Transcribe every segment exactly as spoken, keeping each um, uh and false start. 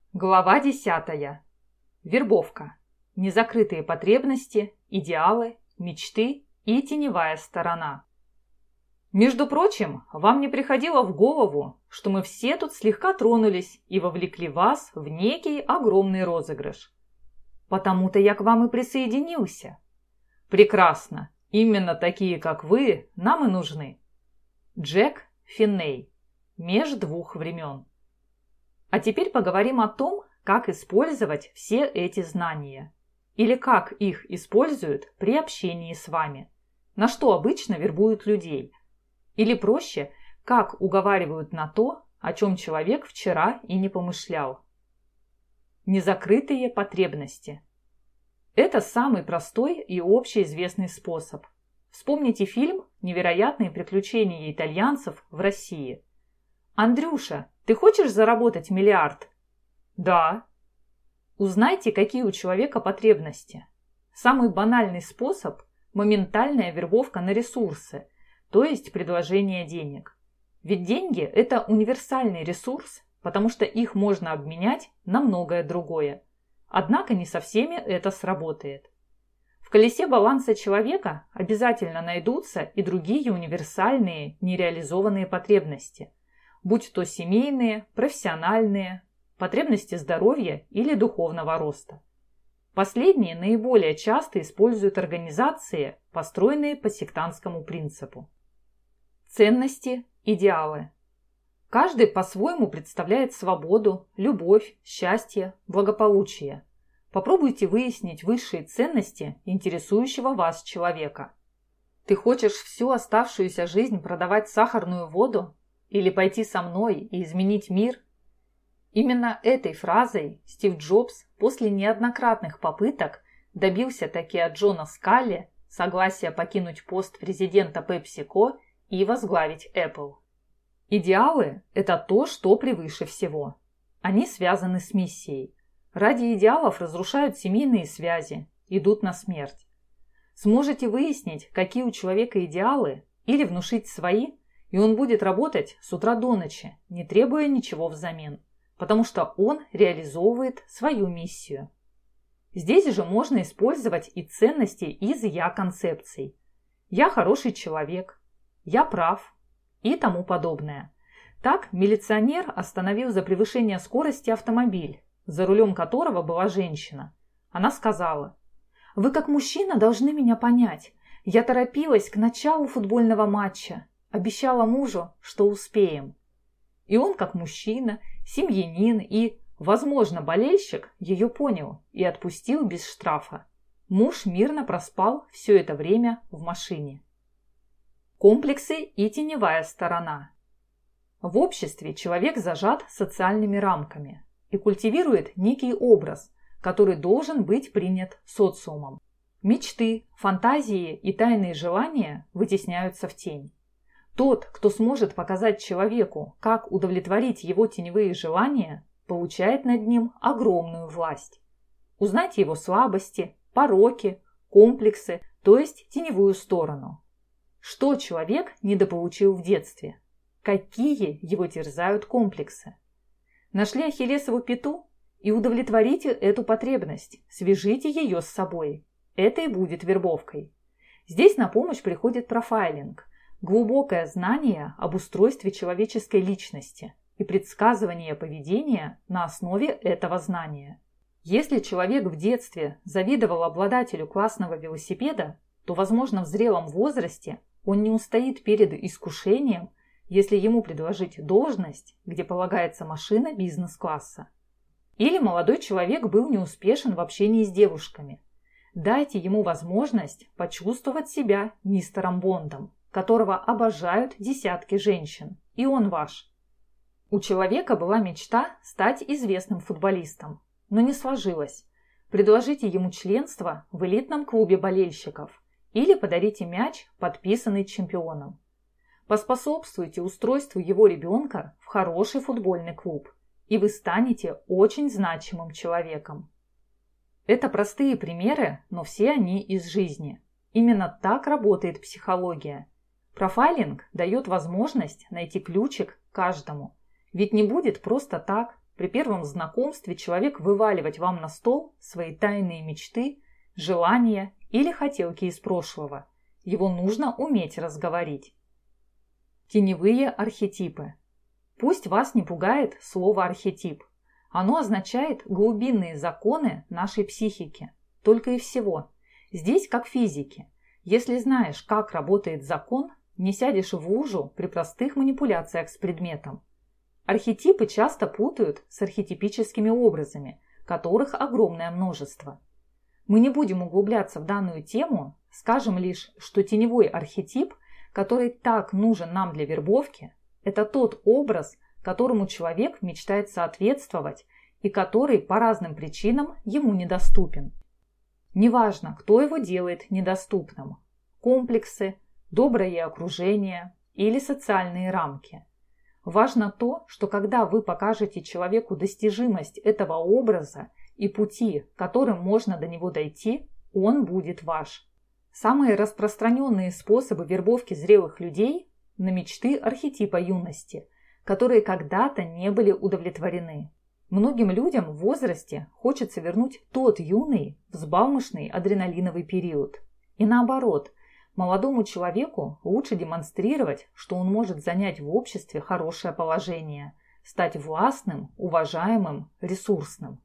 Глава десятая. Вербовка. Незакрытые потребности, идеалы, мечты и теневая сторона. Между прочим, вам не приходило в голову, что мы все тут слегка тронулись и вовлекли вас в некий огромный розыгрыш. Потому-то я к вам и присоединился. Прекрасно. Именно такие, как вы, нам и нужны. Джек Финней. Меж двух времен. А теперь поговорим о том, как использовать все эти знания. Или как их используют при общении с вами. На что обычно вербуют людей. Или проще, как уговаривают на то, о чем человек вчера и не помышлял. Незакрытые потребности. Это самый простой и общеизвестный способ. Вспомните фильм «Невероятные приключения итальянцев в России». «Андрюша, ты хочешь заработать миллиард?» «Да». Узнайте, какие у человека потребности. Самый банальный способ – моментальная вербовка на ресурсы, то есть предложение денег. Ведь деньги – это универсальный ресурс, потому что их можно обменять на многое другое. Однако не со всеми это сработает. В колесе баланса человека обязательно найдутся и другие универсальные нереализованные потребности, будь то семейные, профессиональные, потребности здоровья или духовного роста. Последние наиболее часто используют организации, построенные по сектантскому принципу. Ценности, идеалы. Каждый по-своему представляет свободу, любовь, счастье, благополучие. Попробуйте выяснить высшие ценности интересующего вас человека. Ты хочешь всю оставшуюся жизнь продавать сахарную воду? Или пойти со мной и изменить мир? Именно этой фразой Стив Джобс после неоднократных попыток добился таки от Джона Скалли согласия покинуть пост президента PepsiCo и возглавить Apple. Идеалы – это то, что превыше всего. Они связаны с миссией. Ради идеалов разрушают семейные связи, идут на смерть. Сможете выяснить, какие у человека идеалы, или внушить свои, и он будет работать с утра до ночи, не требуя ничего взамен, потому что он реализовывает свою миссию. Здесь же можно использовать и ценности из «я-концепций». «Я хороший человек», «я прав» и тому подобное. Так милиционер остановил за превышение скорости автомобиль, за рулем которого была женщина. Она сказала: «Вы как мужчина должны меня понять. Я торопилась к началу футбольного матча. Обещала мужу, что успеем». И он, как мужчина, семьянин и, возможно, болельщик, ее понял и отпустил без штрафа. Муж мирно проспал все это время в машине. Комплексы и теневая сторона. В обществе человек зажат социальными рамками и культивирует некий образ, который должен быть принят социумом. Мечты, фантазии и тайные желания вытесняются в тень. Тот, кто сможет показать человеку, как удовлетворить его теневые желания, получает над ним огромную власть. Узнайте его слабости, пороки, комплексы, то есть теневую сторону. Что человек недополучил в детстве? Какие его терзают комплексы? Нашли ахиллесову пяту? И удовлетворите эту потребность, свяжите ее с собой. Это и будет вербовкой. Здесь на помощь приходит профайлинг, глубокое знание об устройстве человеческой личности и предсказывание поведения на основе этого знания. Если человек в детстве завидовал обладателю классного велосипеда, то, возможно, в зрелом возрасте он не устоит перед искушением, если ему предложить должность, где полагается машина бизнес-класса. Или молодой человек был неуспешен в общении с девушками. Дайте ему возможность почувствовать себя мистером Бондом, которого обожают десятки женщин, и он ваш. У человека была мечта стать известным футболистом, но не сложилось. Предложите ему членство в элитном клубе болельщиков или подарите мяч, подписанный чемпионом. Поспособствуйте устройству его ребенка в хороший футбольный клуб, и вы станете очень значимым человеком. Это простые примеры, но все они из жизни. Именно так работает психология. Профайлинг дает возможность найти ключик каждому. Ведь не будет просто так, при первом знакомстве человек вываливать вам на стол свои тайные мечты, желания или хотелки из прошлого. Его нужно уметь разговорить. Теневые архетипы. Пусть вас не пугает слово «архетип». Оно означает глубинные законы нашей психики. Только и всего. Здесь как в физике. Если знаешь, как работает закон, не сядешь в лужу при простых манипуляциях с предметом. Архетипы часто путают с архетипическими образами, которых огромное множество. Мы не будем углубляться в данную тему, скажем лишь, что теневой архетип, который так нужен нам для вербовки, это тот образ, которому человек мечтает соответствовать и который по разным причинам ему недоступен. Неважно, кто его делает недоступным – комплексы, доброе окружение или социальные рамки. Важно то, что когда вы покажете человеку достижимость этого образа и пути, которым можно до него дойти, он будет ваш. Самые распространенные способы вербовки зрелых людей – на мечты архетипа юности, которые когда-то не были удовлетворены. Многим людям в возрасте хочется вернуть тот юный, взбалмошный адреналиновый период. И наоборот, молодому человеку лучше демонстрировать, что он может занять в обществе хорошее положение, стать властным, уважаемым, ресурсным.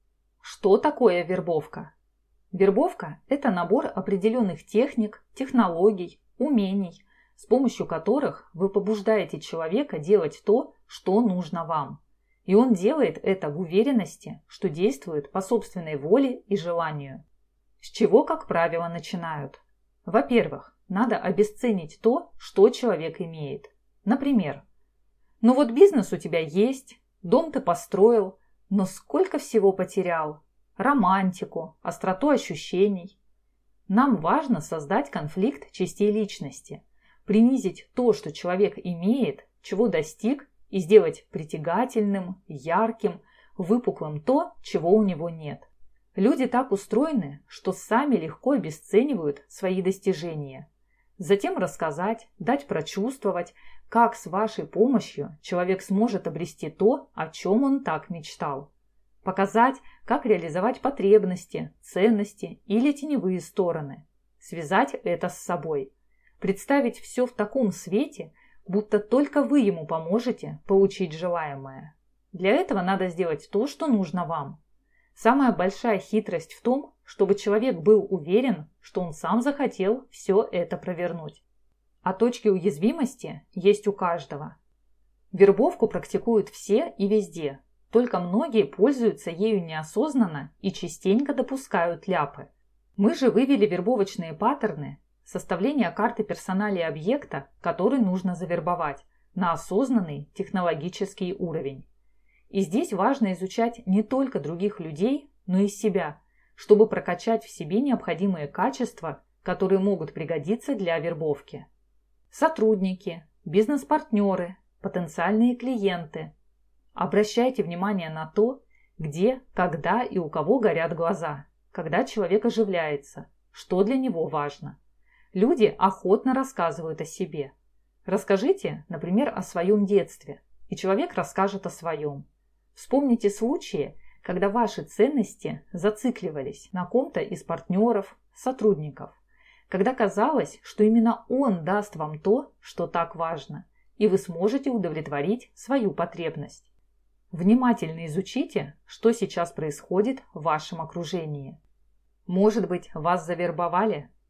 Что такое вербовка? Вербовка – это набор определенных техник, технологий, умений, с помощью которых вы побуждаете человека делать то, что нужно вам. И он делает это в уверенности, что действует по собственной воле и желанию. С чего, как правило, начинают? Во-первых, надо обесценить то, что человек имеет. Например, ну вот бизнес у тебя есть, дом ты построил, но сколько всего потерял? Романтику, остроту ощущений. Нам важно создать конфликт частей личности, принизить то, что человек имеет, чего достиг, и сделать притягательным, ярким, выпуклым то, чего у него нет. Люди так устроены, что сами легко обесценивают свои достижения. Затем рассказать, дать прочувствовать, как с вашей помощью человек сможет обрести то, о чем он так мечтал. Показать, как реализовать потребности, ценности или теневые стороны. Связать это с собой. Представить все в таком свете, будто только вы ему поможете получить желаемое. Для этого надо сделать то, что нужно вам. Самая большая хитрость в том, чтобы человек был уверен, что он сам захотел все это провернуть. А точки уязвимости есть у каждого. Вербовку практикуют все и везде, только многие пользуются ею неосознанно и частенько допускают ляпы. Мы же вывели вербовочные паттерны, составление карты персоналии объекта, который нужно завербовать, на осознанный технологический уровень. И здесь важно изучать не только других людей, но и себя, чтобы прокачать в себе необходимые качества, которые могут пригодиться для вербовки. Сотрудники, бизнес-партнеры, потенциальные клиенты. Обращайте внимание на то, где, когда и у кого горят глаза, когда человек оживляется, что для него важно. Люди охотно рассказывают о себе. Расскажите, например, о своем детстве, и человек расскажет о своем. Вспомните случаи, когда ваши ценности зацикливались на ком-то из партнеров, сотрудников, когда казалось, что именно он даст вам то, что так важно, и вы сможете удовлетворить свою потребность. Внимательно изучите, что сейчас происходит в вашем окружении. Может быть, вас завербовали?